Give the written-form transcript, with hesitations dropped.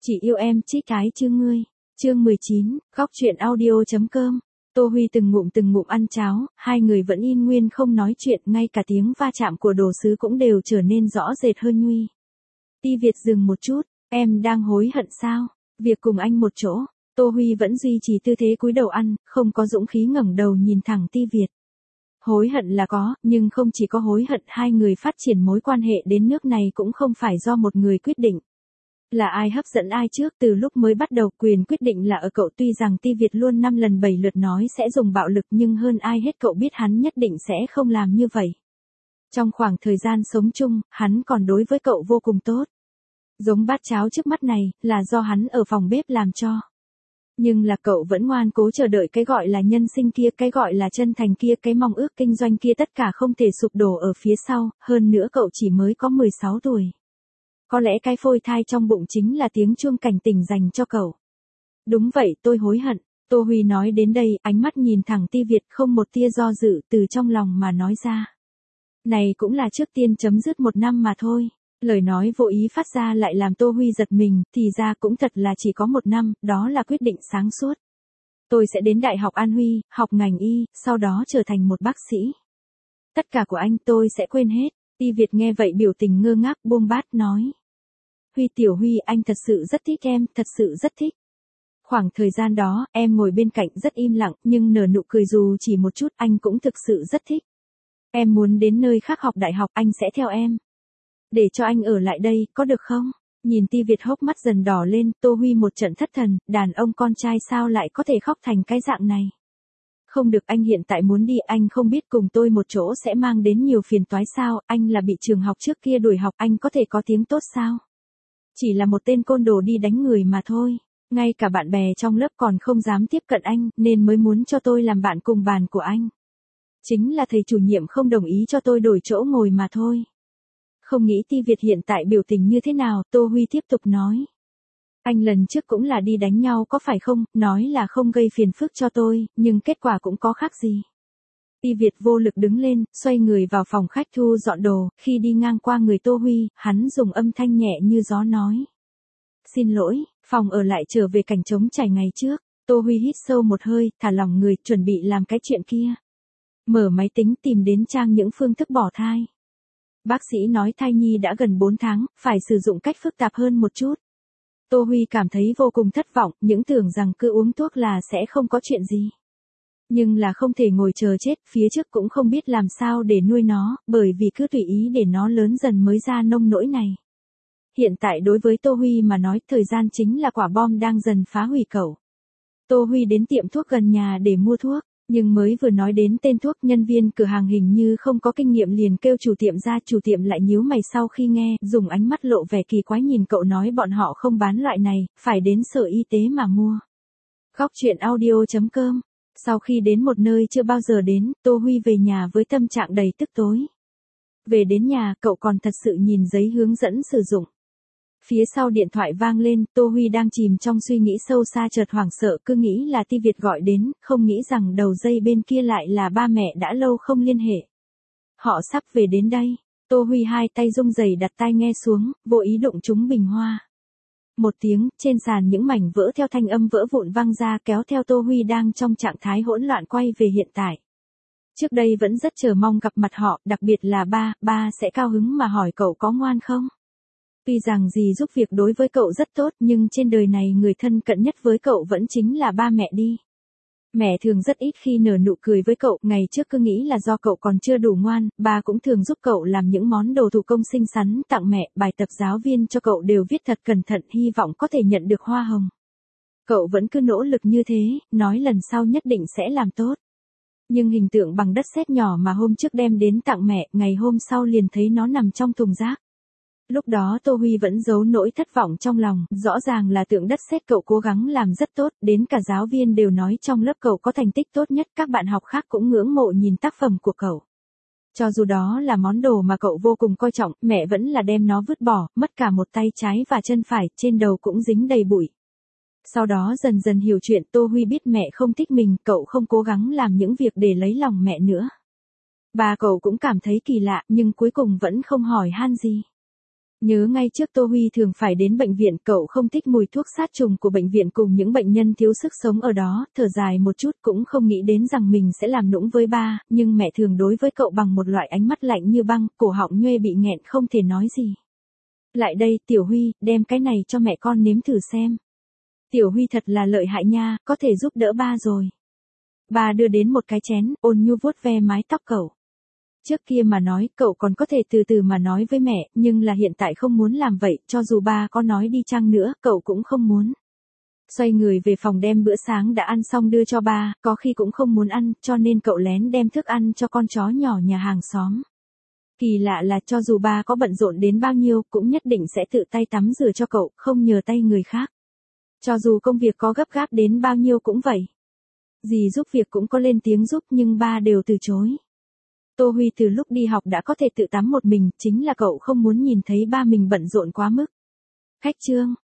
Chỉ yêu em chích cái chứ ngươi. Chương 19, góc truyện audio.com. Tô Huy từng ngụm ăn cháo, hai người vẫn yên nguyên không nói chuyện, ngay cả tiếng va chạm của đồ sứ cũng đều trở nên rõ rệt hơn nguy. Ti Việt dừng một chút, em đang hối hận sao? Việc cùng anh một chỗ. Tô Huy vẫn duy trì tư thế cúi đầu ăn, không có dũng khí ngẩng đầu nhìn thẳng Ti Việt. Hối hận là có, nhưng không chỉ có hối hận, hai người phát triển mối quan hệ đến nước này cũng không phải do một người quyết định. Là ai hấp dẫn ai trước, từ lúc mới bắt đầu quyền quyết định là ở cậu, tuy rằng Ti Việt luôn 5 lần 7 lượt nói sẽ dùng bạo lực nhưng hơn ai hết cậu biết hắn nhất định sẽ không làm như vậy. Trong khoảng thời gian sống chung, hắn còn đối với cậu vô cùng tốt. Giống bát cháo trước mắt này, là do hắn ở phòng bếp làm cho. Nhưng là cậu vẫn ngoan cố chờ đợi cái gọi là nhân sinh kia, cái gọi là chân thành kia, cái mong ước kinh doanh kia, tất cả không thể sụp đổ ở phía sau, hơn nữa cậu chỉ mới có 16 tuổi. Có lẽ cái phôi thai trong bụng chính là tiếng chuông cảnh tỉnh dành cho cậu. Đúng vậy, tôi hối hận. Tô Huy nói đến đây, ánh mắt nhìn thẳng Ti Việt, không một tia do dự, từ trong lòng mà nói ra. Này cũng là trước tiên chấm dứt 1 năm mà thôi. Lời nói vô ý phát ra lại làm Tô Huy giật mình, thì ra cũng thật là chỉ có 1 năm, đó là quyết định sáng suốt. Tôi sẽ đến Đại học An Huy, học ngành y, sau đó trở thành một bác sĩ. Tất cả của anh tôi sẽ quên hết. Ti Việt nghe vậy biểu tình ngơ ngác, buông bát nói. Huy tiểu Huy, anh thật sự rất thích em, thật sự rất thích. Khoảng thời gian đó, em ngồi bên cạnh rất im lặng, nhưng nở nụ cười dù chỉ một chút, anh cũng thực sự rất thích. Em muốn đến nơi khác học đại học, anh sẽ theo em. Để cho anh ở lại đây, có được không? Nhìn Ti Việt hốc mắt dần đỏ lên, Tô Huy một trận thất thần, đàn ông con trai sao lại có thể khóc thành cái dạng này? Không được, anh hiện tại muốn đi, anh không biết cùng tôi một chỗ sẽ mang đến nhiều phiền toái sao, anh là bị trường học trước kia đuổi học, anh có thể có tiếng tốt sao? Chỉ là một tên côn đồ đi đánh người mà thôi, ngay cả bạn bè trong lớp còn không dám tiếp cận anh, nên mới muốn cho tôi làm bạn cùng bàn của anh. Chính là thầy chủ nhiệm không đồng ý cho tôi đổi chỗ ngồi mà thôi. Không nghĩ Ti Việt hiện tại biểu tình như thế nào, Tô Huy tiếp tục nói. Anh lần trước cũng là đi đánh nhau có phải không, nói là không gây phiền phức cho tôi, nhưng kết quả cũng có khác gì. Ti Việt vô lực đứng lên, xoay người vào phòng khách thu dọn đồ, khi đi ngang qua người Tô Huy, hắn dùng âm thanh nhẹ như gió nói. Xin lỗi, phòng ở lại trở về cảnh trống trải ngày trước. Tô Huy hít sâu một hơi, thả lỏng người, chuẩn bị làm cái chuyện kia. Mở máy tính tìm đến trang những phương thức bỏ thai. Bác sĩ nói thai nhi đã gần 4 tháng, phải sử dụng cách phức tạp hơn một chút. Tô Huy cảm thấy vô cùng thất vọng, những tưởng rằng cứ uống thuốc là sẽ không có chuyện gì. Nhưng là không thể ngồi chờ chết, phía trước cũng không biết làm sao để nuôi nó, bởi vì cứ tùy ý để nó lớn dần mới ra nông nỗi này. Hiện tại đối với Tô Huy mà nói, thời gian chính là quả bom đang dần phá hủy cậu. Tô Huy đến tiệm thuốc gần nhà để mua thuốc, nhưng mới vừa nói đến tên thuốc, nhân viên cửa hàng hình như không có kinh nghiệm liền kêu chủ tiệm ra, chủ tiệm lại nhíu mày sau khi nghe, dùng ánh mắt lộ vẻ kỳ quái nhìn cậu nói bọn họ không bán loại này, phải đến sở y tế mà mua. Góc truyện audio.com. Sau khi đến một nơi chưa bao giờ đến, Tô Huy về nhà với tâm trạng đầy tức tối. Về đến nhà, cậu còn thật sự nhìn giấy hướng dẫn sử dụng. Phía sau điện thoại vang lên, Tô Huy đang chìm trong suy nghĩ sâu xa chợt hoảng sợ, cứ nghĩ là Ti Việt gọi đến, không nghĩ rằng đầu dây bên kia lại là ba mẹ đã lâu không liên hệ. Họ sắp về đến đây. Tô Huy hai tay run rẩy đặt tai nghe xuống, vô ý đụng trúng bình hoa. Một tiếng, trên sàn những mảnh vỡ theo thanh âm vỡ vụn vang ra, kéo theo Tô Huy đang trong trạng thái hỗn loạn quay về hiện tại. Trước đây vẫn rất chờ mong gặp mặt họ, đặc biệt là ba sẽ cao hứng mà hỏi cậu có ngoan không. Tuy rằng dì giúp việc đối với cậu rất tốt, nhưng trên đời này người thân cận nhất với cậu vẫn chính là ba mẹ đi. Mẹ thường rất ít khi nở nụ cười với cậu, ngày trước cứ nghĩ là do cậu còn chưa đủ ngoan, ba cũng thường giúp cậu làm những món đồ thủ công xinh xắn tặng mẹ, bài tập giáo viên cho cậu đều viết thật cẩn thận, hy vọng có thể nhận được hoa hồng. Cậu vẫn cứ nỗ lực như thế, nói lần sau nhất định sẽ làm tốt. Nhưng hình tượng bằng đất sét nhỏ mà hôm trước đem đến tặng mẹ, ngày hôm sau liền thấy nó nằm trong thùng rác. Lúc đó Tô Huy vẫn giấu nỗi thất vọng trong lòng, rõ ràng là tượng đất sét cậu cố gắng làm rất tốt, đến cả giáo viên đều nói trong lớp cậu có thành tích tốt nhất, các bạn học khác cũng ngưỡng mộ nhìn tác phẩm của cậu. Cho dù đó là món đồ mà cậu vô cùng coi trọng, mẹ vẫn là đem nó vứt bỏ, mất cả một tay trái và chân phải, trên đầu cũng dính đầy bụi. Sau đó dần dần hiểu chuyện, Tô Huy biết mẹ không thích mình, cậu không cố gắng làm những việc để lấy lòng mẹ nữa. Bà cậu cũng cảm thấy kỳ lạ, nhưng cuối cùng vẫn không hỏi han gì. Nhớ ngay trước Tô Huy thường phải đến bệnh viện, cậu không thích mùi thuốc sát trùng của bệnh viện cùng những bệnh nhân thiếu sức sống ở đó, thở dài một chút cũng không nghĩ đến rằng mình sẽ làm nũng với ba, nhưng mẹ thường đối với cậu bằng một loại ánh mắt lạnh như băng, cổ họng nhuê bị nghẹn không thể nói gì. Lại đây, Tiểu Huy, đem cái này cho mẹ con nếm thử xem. Tiểu Huy thật là lợi hại nha, có thể giúp đỡ ba rồi. Ba đưa đến một cái chén, ôn nhu vuốt ve mái tóc cậu. Trước kia mà nói, cậu còn có thể từ từ mà nói với mẹ, nhưng là hiện tại không muốn làm vậy, cho dù ba có nói đi chăng nữa, cậu cũng không muốn. Xoay người về phòng đem bữa sáng đã ăn xong đưa cho ba, có khi cũng không muốn ăn, cho nên cậu lén đem thức ăn cho con chó nhỏ nhà hàng xóm. Kỳ lạ là cho dù ba có bận rộn đến bao nhiêu, cũng nhất định sẽ tự tay tắm rửa cho cậu, không nhờ tay người khác. Cho dù công việc có gấp gáp đến bao nhiêu cũng vậy. Dì giúp việc cũng có lên tiếng giúp nhưng ba đều từ chối. Tô Huy từ lúc đi học đã có thể tự tắm một mình, chính là cậu không muốn nhìn thấy ba mình bận rộn quá mức. Khách trương,